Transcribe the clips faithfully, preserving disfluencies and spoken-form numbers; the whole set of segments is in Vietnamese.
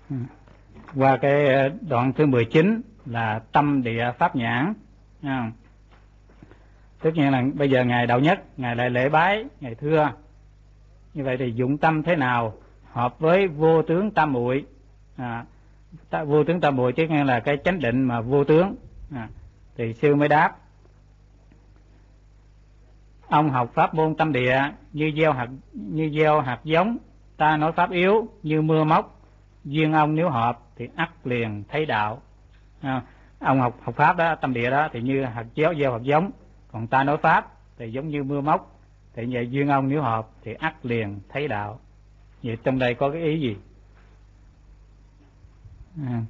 Qua cái đoạn thứ mười chín là tâm địa pháp nhãn. Tất nhiên là bây giờ ngày đạo nhất, ngày lại lễ bái, ngày thưa. Như vậy thì dụng tâm thế nào hợp với vô tướng tam muội? À, vô tướng tam muội chứ nghe là cái chánh định mà vô tướng. À, thì sư mới đáp: ông học pháp môn tâm địa như gieo hạt như gieo hạt giống, ta nói pháp yếu như mưa móc, duyên ông nếu hợp thì ắt liền thấy đạo. À, ông học học pháp đó, tâm địa đó thì như hạt chéo gieo hạt giống, còn ta nói pháp thì giống như mưa móc, thì vậy duyên ông nếu hợp thì ắt liền thấy đạo. Vậy trong đây có cái ý gì? À,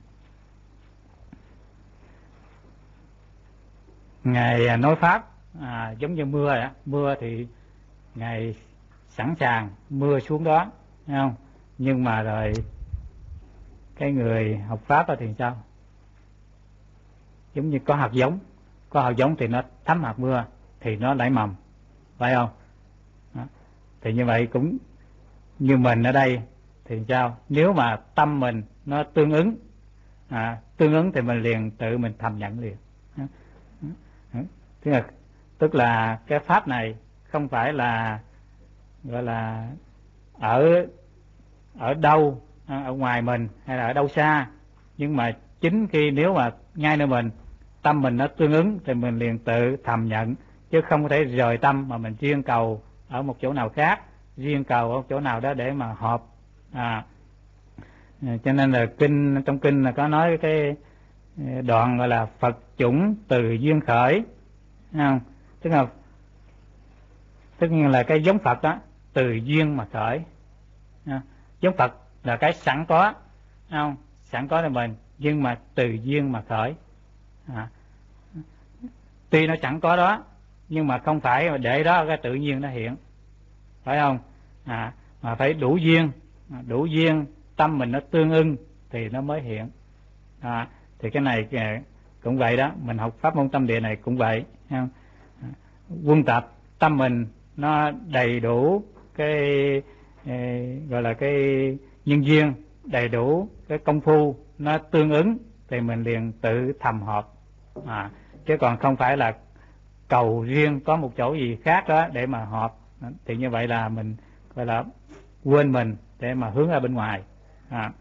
Ngài nói pháp à, giống như mưa ạ. Mưa thì Ngài sẵn sàng mưa xuống đó, thấy không? Nhưng mà rồi cái người học pháp đó thì sao? Giống như có hạt giống, có hạt giống thì nó thấm hạt mưa thì nó nảy mầm, phải không? Đó. Thì như vậy cũng như mình ở đây thì sao? Nếu mà tâm mình nó tương ứng, à, tương ứng thì mình liền tự mình thầm nhận liền. Đó. Đó. Tức là, tức là cái pháp này không phải là gọi là ở ở đâu, ở ngoài mình hay là ở đâu xa, nhưng mà chính khi nếu mà ngay nơi mình, tâm mình nó tương ứng thì mình liền tự thầm nhận, chứ không có thể rời tâm mà mình riêng cầu ở một chỗ nào khác, riêng cầu ở một chỗ nào đó để mà hợp. À, cho nên là kinh, trong kinh là có nói cái đoạn gọi là Phật chủng từ duyên khởi, không? Tức là tất nhiên là cái giống Phật đó từ duyên mà khởi. À, giống Phật là cái sẵn có, không? Sẵn có cho mình, nhưng mà từ duyên mà khởi. À, tuy nó sẵn có đó, nhưng mà không phải để đó cái tự nhiên nó hiện, phải không? À, mà phải đủ duyên, đủ duyên tâm mình nó tương ưng thì nó mới hiện. À, thì cái này cũng vậy đó, mình học pháp môn tâm địa này cũng vậy, không? À, quân tập tâm mình nó đầy đủ cái eh, gọi là cái nhân duyên, đầy đủ cái công phu nó tương ứng thì mình liền tự thầm hợp. À, chứ còn không phải là cầu riêng có một chỗ gì khác đó để mà hợp, thì như vậy là mình gọi là quên mình để mà hướng ra bên ngoài. À,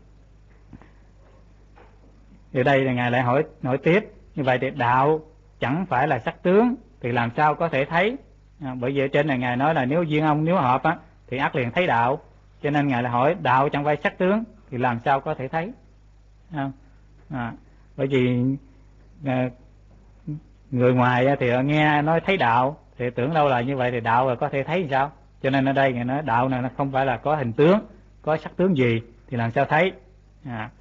thì đây là Ngài lại hỏi hỏi tiếp: như vậy thì đạo chẳng phải là sắc tướng thì làm sao có thể thấy? À, bởi vì ở trên này Ngài nói là nếu duyên ông nếu hợp á thì ắt liền thấy đạo, cho nên Ngài lại hỏi đạo chẳng phải sắc tướng thì làm sao có thể thấy? À, à, bởi vì à, người ngoài thì họ nghe nói thấy đạo thì tưởng đâu là như vậy thì đạo là có thể thấy sao? Cho nên ở đây Ngài nói đạo này nó không phải là có hình tướng, có sắc tướng gì thì làm sao thấy? À,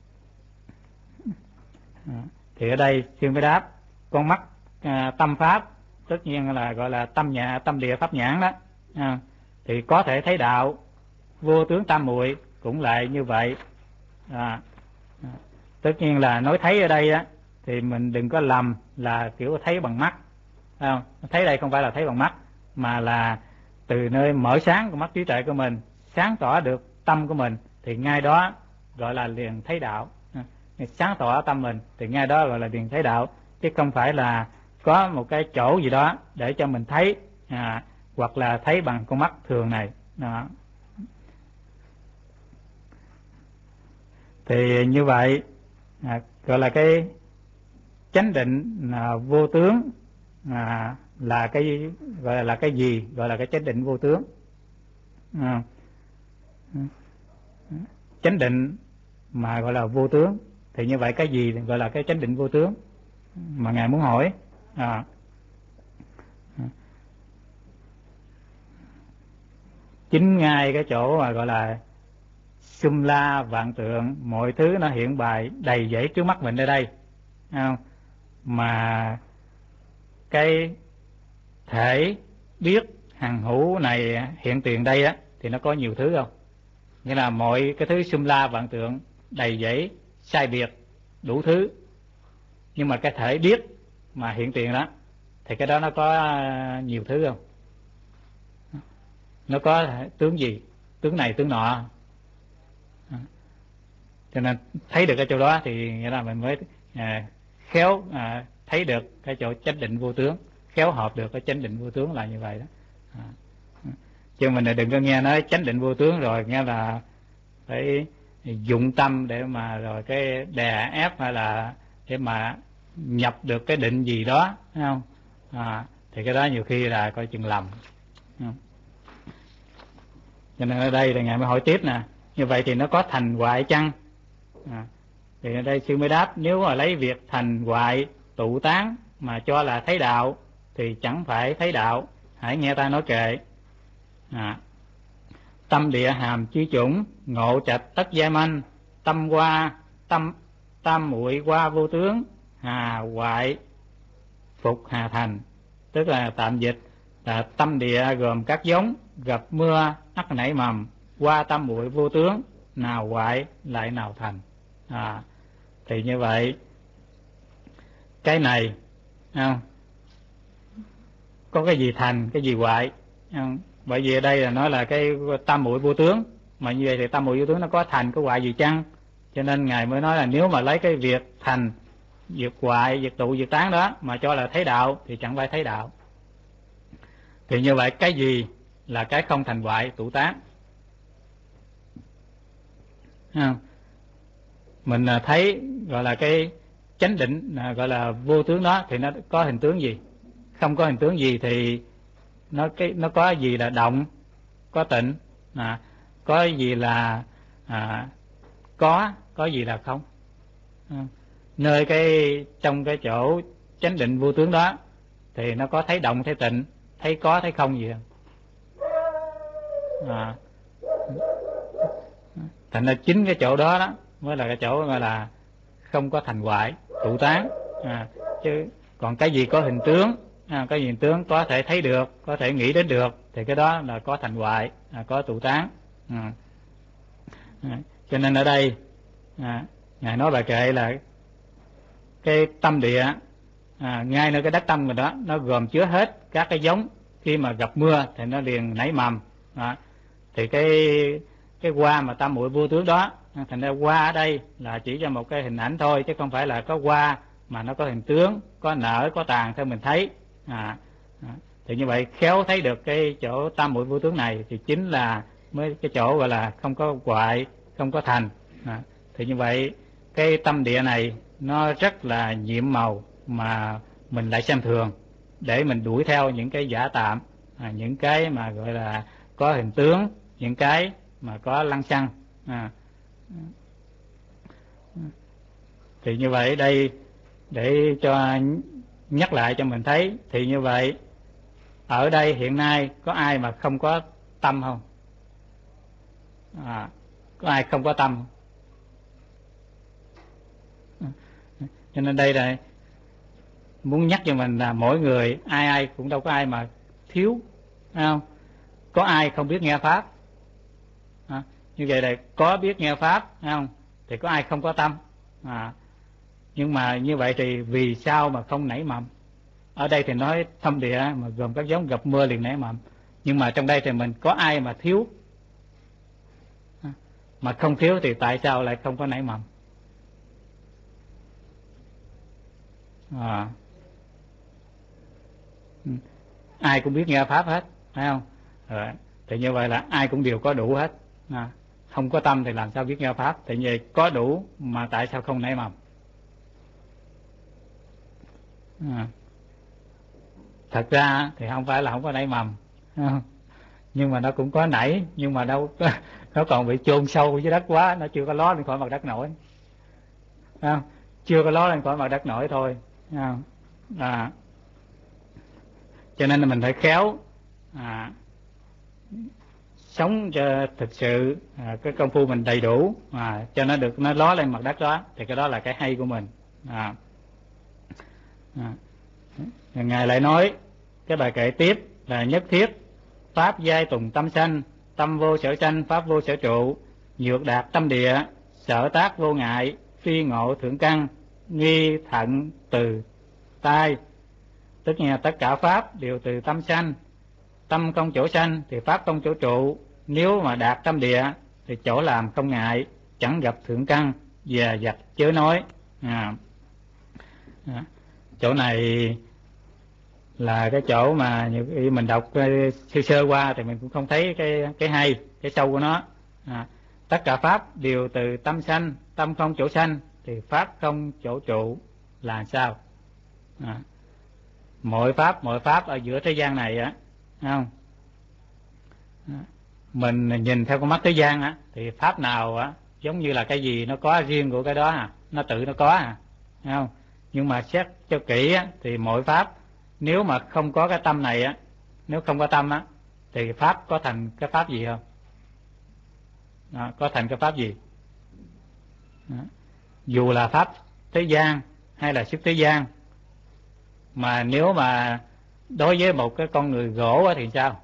à, thì ở đây sư mới đáp: con mắt à, tâm pháp, tất nhiên là gọi là tâm nhà tâm địa pháp nhãn đó, à, thì có thể thấy đạo. Vô tướng tam muội cũng lại như vậy. À, à, tất nhiên là nói thấy ở đây á thì mình đừng có lầm là kiểu thấy bằng mắt, không? Thấy đây không phải là thấy bằng mắt, mà là từ nơi mở sáng của mắt trí tuệ của mình, sáng tỏ được tâm của mình thì ngay đó gọi là liền thấy đạo. Sáng tỏ tâm mình thì ngay đó gọi là liền thấy đạo, chứ không phải là có một cái chỗ gì đó để cho mình thấy, à, hoặc là thấy bằng con mắt thường này. Đó. Thì như vậy à, gọi là cái chánh định là vô tướng, à, là cái gọi là cái gì? Gọi là cái chánh định vô tướng. À, chánh định mà gọi là vô tướng thì như vậy cái gì gọi là cái chánh định vô tướng mà Ngài muốn hỏi? À, chính ngay cái chỗ mà gọi là xum la vạn tượng, mọi thứ nó hiện bày đầy dẫy trước mắt mình ở đây, không? Mà cái thể biết hằng hữu này hiện tiền đây á thì nó có nhiều thứ không? Nghĩa là mọi cái thứ xum la vạn tượng đầy dẫy sai biệt đủ thứ, nhưng mà cái thể biết mà hiện tiền đó thì cái đó nó có nhiều thứ không? Nó có tướng gì? Tướng này tướng nọ. cho nên thấy được cái chỗ đó thì nghĩa là mình mới à, khéo à, thấy được cái chỗ chánh định vô tướng, khéo hợp được cái chánh định vô tướng là như vậy đó. À, chứ mình đừng có nghe nói chánh định vô tướng rồi nghe là phải dụng tâm để mà rồi cái đè ép hay là để mà nhập được cái định gì đó, thấy không? À, thì cái đó nhiều khi là coi chừng lầm. Cho nên ở đây là ngài mới hỏi tiếp nè, như vậy thì nó có thành hoại chăng? À, thì ở đây sư mới đáp, nếu mà lấy việc thành hoại tụ tán mà cho là thấy đạo thì chẳng phải thấy đạo, hãy nghe ta nói kệ. À, tâm địa hàm chi chủng, ngộ trạch tất giai manh, tâm qua tâm tam muội qua vô tướng, hà hoại phục hà thành. Tức là tạm dịch là tâm địa gồm các giống, gặp mưa ắt nảy mầm, qua tam muội vô tướng, nào hoại lại nào thành. À, thì như vậy cái này không? Có cái gì thành, cái gì hoại không? Bởi vì ở đây là nói là cái tam muội vô tướng, mà như vậy thì tam muội vô tướng nó có thành có hoại gì chăng? Cho nên ngài mới nói là nếu mà lấy cái việc thành, việc hoại, việc tụ, việc tán đó mà cho là thấy đạo thì chẳng phải thấy đạo. Thì như vậy cái gì là cái không thành hoại tụ tán? Không? Mình thấy gọi là cái chánh định gọi là vô tướng đó thì nó có hình tướng gì? Không có hình tướng gì thì nó cái nó có gì là động, có tịnh, à, có gì là à, có có gì là không. À, nơi cái trong cái chỗ chánh định vô tướng đó thì nó có thấy động, thấy tịnh, thấy có, thấy không gì không? À, thành ra chính cái chỗ đó đó mới là cái chỗ gọi là không có thành hoại tụ tán. À, chứ còn cái gì có hình tướng, à, cái gì hình tướng có thể thấy được, có thể nghĩ đến được thì cái đó là có thành hoại, à, có tụ tán. À, à, cho nên ở đây à, ngài nói bài kệ là cái tâm địa, à, ngay nơi cái đất tâm mình đó nó gồm chứa hết các cái giống, khi mà gặp mưa thì nó liền nảy mầm. À, thì cái cái hoa mà tam muội vô tướng đó, thành ra hoa ở đây là chỉ cho một cái hình ảnh thôi, chứ không phải là có hoa mà nó có hình tướng, có nở, có tàn theo mình thấy. À, à, thì như vậy khéo thấy được cái chỗ tam muội vô tướng này thì chính là mới cái chỗ gọi là không có hoại, không có thành. À, thì như vậy cái tâm địa này nó rất là nhiệm màu mà mình lại xem thường, để mình đuổi theo những cái giả tạm, à, những cái mà gọi là có hình tướng, những cái mà có lăng xăng. À, thì như vậy đây để cho nhắc lại cho mình thấy, thì như vậy ở đây hiện nay có ai mà không có tâm không? À, có ai không có tâm? Cho nên đây là muốn nhắc cho mình là mỗi người ai ai cũng đâu có ai mà thiếu, phải không? Có ai không biết nghe pháp? À, như vậy là có biết nghe pháp, phải không? Thì có ai không có tâm? À, nhưng mà như vậy thì vì sao mà không nảy mầm? Ở đây thì nói thâm địa mà gồm các giống gặp mưa liền nảy mầm, nhưng mà trong đây thì mình có ai mà thiếu? À, mà không thiếu thì tại sao lại không có nảy mầm? À, ai cũng biết nghe pháp hết, phải không? Rồi, thì như vậy là ai cũng đều có đủ hết. À, không có tâm thì làm sao biết nghe pháp? Thì như vậy có đủ mà tại sao không nảy mầm? À, thật ra thì không phải là không có nảy mầm, nhưng mà nó cũng có nảy, nhưng mà đâu có, nó còn bị chôn sâu dưới đất quá, nó chưa có ló lên khỏi mặt đất nổi. À, chưa có ló lên khỏi mặt đất nổi thôi. À, à, cho nên là mình phải khéo à, sống cho thực sự à, cái công phu mình đầy đủ, à, cho nó được nó ló lên mặt đất đó, thì cái đó là cái hay của mình. À, à, ngài lại nói cái bài kệ tiếp là nhất thiết pháp giai tùng tâm sanh, tâm vô sở sanh, pháp vô sở trụ, nhược đạt tâm địa, sở tác vô ngại, phi ngộ thượng căn, nghi thận từ tai. Tức là tất cả pháp đều từ tâm sanh, tâm công chỗ sanh thì pháp công chỗ trụ. Nếu mà đạt tâm địa thì chỗ làm không ngại, chẳng gặp thượng căn, và giặc chớ nói. À, à, chỗ này là cái chỗ mà nhiều khi mình đọc sơ sơ qua thì mình cũng không thấy cái cái hay, cái sâu của nó. À, tất cả pháp đều từ tâm sanh, tâm không chỗ sanh thì pháp không chỗ trụ là sao? À, mọi pháp mọi pháp ở giữa thế gian này á, không? À, mình nhìn theo con mắt thế gian á thì pháp nào á giống như là cái gì nó có riêng của cái đó à, nó tự nó có à, không? Nhưng mà xét cho kỹ á, thì mỗi pháp nếu mà không có cái tâm này á, nếu không có tâm á thì pháp có thành cái pháp gì không? À, có thành cái pháp gì? À, dù là pháp thế gian hay là xuất thế gian, mà nếu mà đối với một cái con người gỗ á thì sao?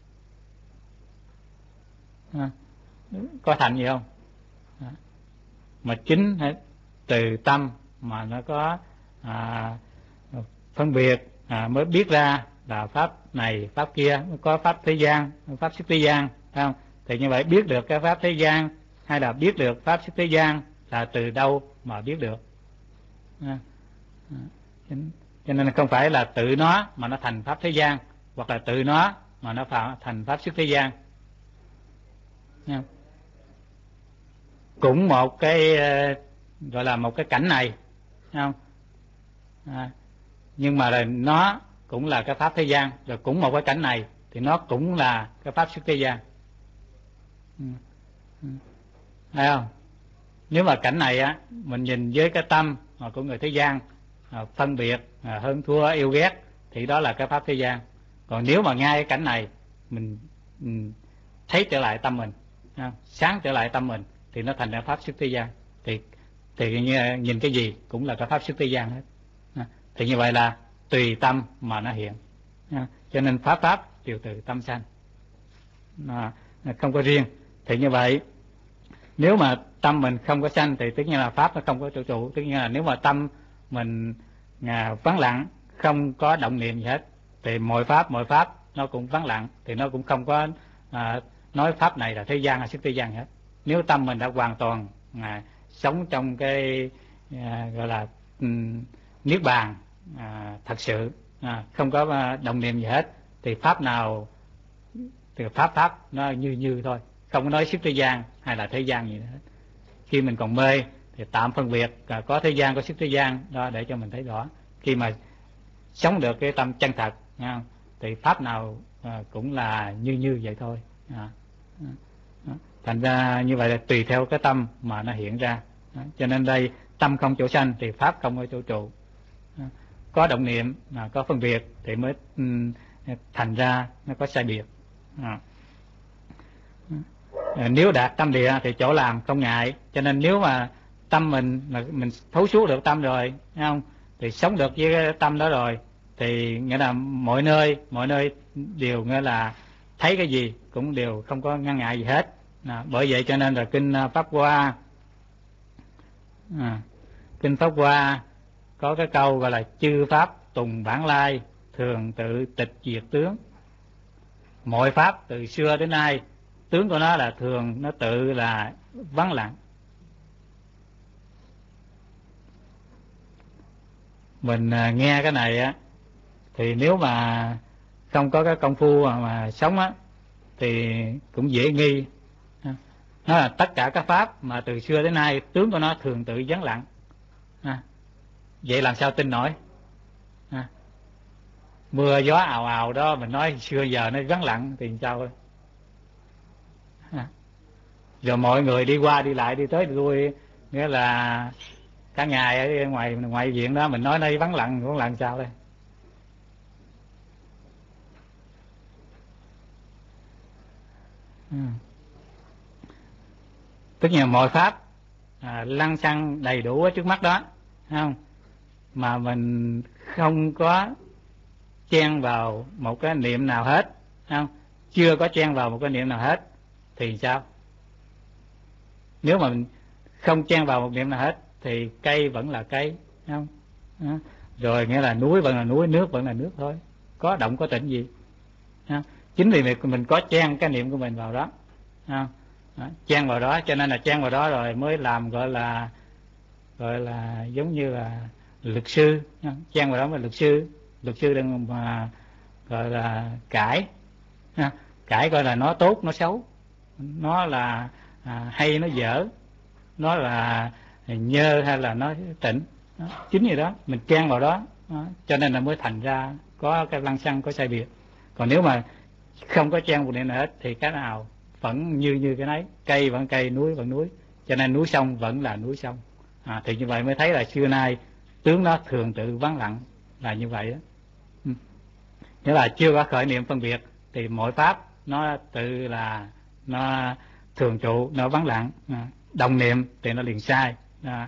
À, có thành gì không? À, mà chính từ tâm mà nó có à, phân biệt à, mới biết ra là pháp này pháp kia, có pháp thế gian, pháp xuất thế gian, phải không? Thì như vậy biết được cái pháp thế gian hay là biết được pháp xuất thế gian là từ đâu mà biết được? À, à, cho nên không phải là tự nó mà nó thành pháp thế gian, hoặc là tự nó mà nó thành pháp xuất thế gian. À, cũng một cái gọi là một cái cảnh này, không? À, nhưng mà là nó cũng là cái pháp thế gian, rồi cũng một cái cảnh này thì nó cũng là cái pháp xuất thế gian. Ừ. Ừ. Thấy không? Nếu mà cảnh này á mình nhìn với cái tâm của người thế gian, à, phân biệt, à, hơn thua, yêu ghét thì đó là cái pháp thế gian. Còn nếu mà ngay cái cảnh này mình, mình thấy trở lại tâm mình, à, sáng trở lại tâm mình thì nó thành ra pháp xuất thế gian. Thì thì nhìn cái gì cũng là cái pháp xuất thế gian hết. À, thì như vậy là tùy tâm mà nó hiện. À, cho nên pháp pháp đều từ tâm sanh, à, không có riêng. Thì như vậy nếu mà tâm mình không có sanh thì tất nhiên là pháp nó không có chỗ trụ. Tất nhiên là nếu mà tâm mình à, vắng lặng, không có động niệm gì hết thì mọi pháp mọi pháp nó cũng vắng lặng, thì nó cũng không có à, nói pháp này là thế gian hay xuất thế gian hết. Nếu tâm mình đã hoàn toàn à, sống trong cái à, gọi là um, niết bàn à, thật sự, à, không có à, động niệm gì hết thì pháp nào thì pháp pháp nó như như thôi, không có nói xuất thế gian hay là thế gian gì nữa hết. Khi mình còn mê thì tạm phân biệt à, có thế gian có xuất thế gian đó để cho mình thấy rõ. Khi mà sống được cái tâm chân thật, nghe không? Thì pháp nào à, cũng là như như vậy thôi. À, đó. Thành ra như vậy là tùy theo cái tâm mà nó hiện ra. Đó. Cho nên đây tâm không chỗ sanh thì pháp không có chỗ trụ. Đó. Có động niệm, à, có phân biệt thì mới um, thành ra nó có sai biệt. À. À, nếu đạt tâm địa thì chỗ làm không ngại. Cho nên nếu mà tâm mình mà mình thấu suốt được tâm rồi, thấy không? Thì sống được với cái tâm đó rồi thì nghĩa là mọi nơi mọi nơi đều nghĩa là thấy cái gì cũng đều không có ngăn ngại gì hết. À, bởi vậy cho nên là kinh Pháp Hoa, à, kinh Pháp Hoa có cái câu gọi là chư pháp tùng bản lai, thường tự tịch diệt tướng. Mọi pháp từ xưa đến nay tướng của nó là thường nó tự là vắng lặng. Mình nghe cái này á thì nếu mà không có cái công phu mà, mà sống á thì cũng dễ nghi. Nó là tất cả các pháp mà từ xưa đến nay tướng của nó thường tự vắng lặng. À, vậy làm sao tin nổi? À, mưa gió ào ào đó mình nói xưa giờ nó vắng lặng thì sao? À, rồi mọi người đi qua đi lại đi tới đi lui, nghĩa là cả ngày ở ngoài ngoài viện đó mình nói đây vắng lặng vắng lặng sao đây? Ừ. Tất nhiên mọi pháp à, lăng xăng đầy đủ ở trước mắt đó, không? Mà mình không có chen vào một cái niệm nào hết, không? Chưa có chen vào một cái niệm nào hết thì sao? Nếu mà mình không chen vào một niệm nào hết thì cây vẫn là cây, không? Đó. Rồi nghĩa là núi vẫn là núi, nước vẫn là nước thôi, có động có tĩnh gì. Đó. Chính vì mình có chen cái niệm của mình vào đó. Đó. đó, chen vào đó, cho nên là chen vào đó rồi mới làm gọi là gọi là giống như là luật sư, chen vào đó mới luật sư. Luật sư đừng mà gọi là cãi, cãi coi là nó tốt nó xấu, nó là à, hay nó dở, nó là nhơ hay là nó tịnh. Đó, chính vì đó mình chen vào đó, đó cho nên là mới thành ra có cái lăng xăng, có sai biệt. Còn nếu mà không có chen vào điện hết thì cái nào vẫn như như cái nấy, cây vẫn cây, núi vẫn núi, cho nên núi sông vẫn là núi sông. À, thì như vậy mới thấy là xưa nay tướng nó thường tự vắng lặng là như vậy đó. Ừ. Nghĩa là chưa có khởi niệm phân biệt thì mọi pháp nó tự là nó thường trụ, nó vắng lặng. À, đồng niệm thì nó liền sai. À.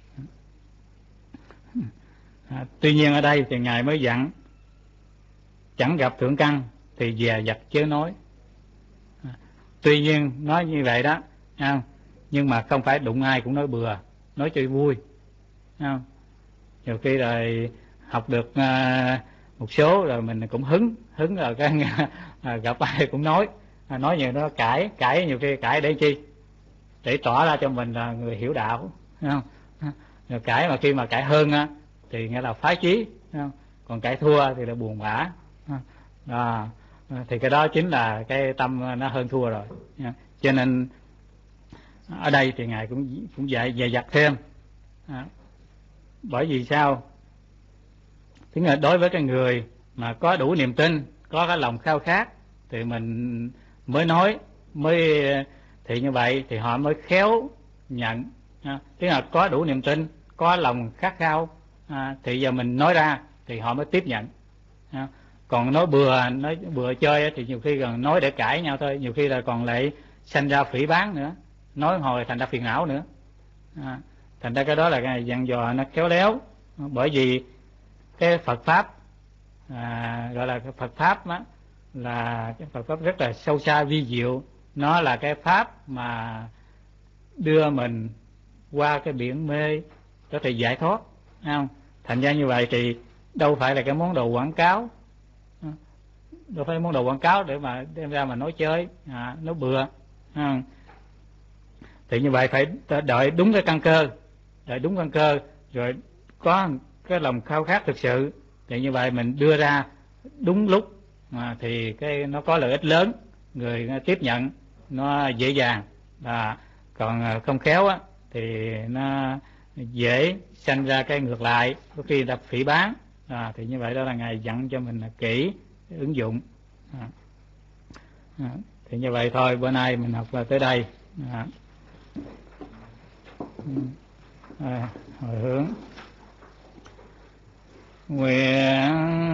À, tuy nhiên ở đây thì ngài mới dặn chẳng gặp thượng căn thì dè dặt chớ nói. À, tuy nhiên nói như vậy đó, à, nhưng mà không phải đụng ai cũng nói bừa, nói cho vui. À, nhiều khi rồi học được à, một số rồi mình cũng hứng hứng rồi cái à, gặp ai cũng nói, à, nói nhiều nó cãi cãi nhiều khi cãi để chi, để tỏ ra cho mình là người hiểu đạo, không? Rồi cãi mà khi mà cãi hơn á thì nghĩa là phái chí, không? Còn cãi thua thì là buồn bã. À, thì cái đó chính là cái tâm nó hơn thua rồi. Cho nên ở đây thì ngài cũng cũng dạy dè dặt thêm. À, bởi vì sao? Thứ nhất, đối với cái người mà có đủ niềm tin, có cái lòng khao khát thì mình mới nói, mới thì như vậy thì họ mới khéo nhận. À, tức là có đủ niềm tin, có lòng khát khao, à, thì giờ mình nói ra thì họ mới tiếp nhận. À, còn nói bừa, nói bừa chơi thì nhiều khi còn nói để cãi nhau thôi, nhiều khi là còn lại sanh ra phỉ báng nữa, nói hồi thành ra phiền não nữa. À, thành ra cái đó là cái dặn dò nó khéo léo. Bởi vì cái Phật pháp à, gọi là cái Phật pháp đó, là cái Phật pháp rất là sâu xa vi diệu, nó là cái pháp mà đưa mình qua cái biển mê có thể giải thoát, không? Thành ra như vậy thì đâu phải là cái món đồ quảng cáo, đâu phải món đồ quảng cáo để mà đem ra mà nói chơi, à, nói bừa, không? Thì như vậy phải đợi đúng cái căn cơ, đợi đúng căn cơ rồi có cái lòng khao khát thực sự thì như vậy mình đưa ra đúng lúc mà thì cái nó có lợi ích lớn, người tiếp nhận nó dễ dàng. À, còn không khéo á thì nó dễ sanh ra cái ngược lại, có khi đập phỉ báng. À, thì như vậy đó là ngài dặn cho mình là kỹ ứng dụng. À, à, thì như vậy thôi, bữa nay mình học tới đây. À, à, hồi hướng nguyện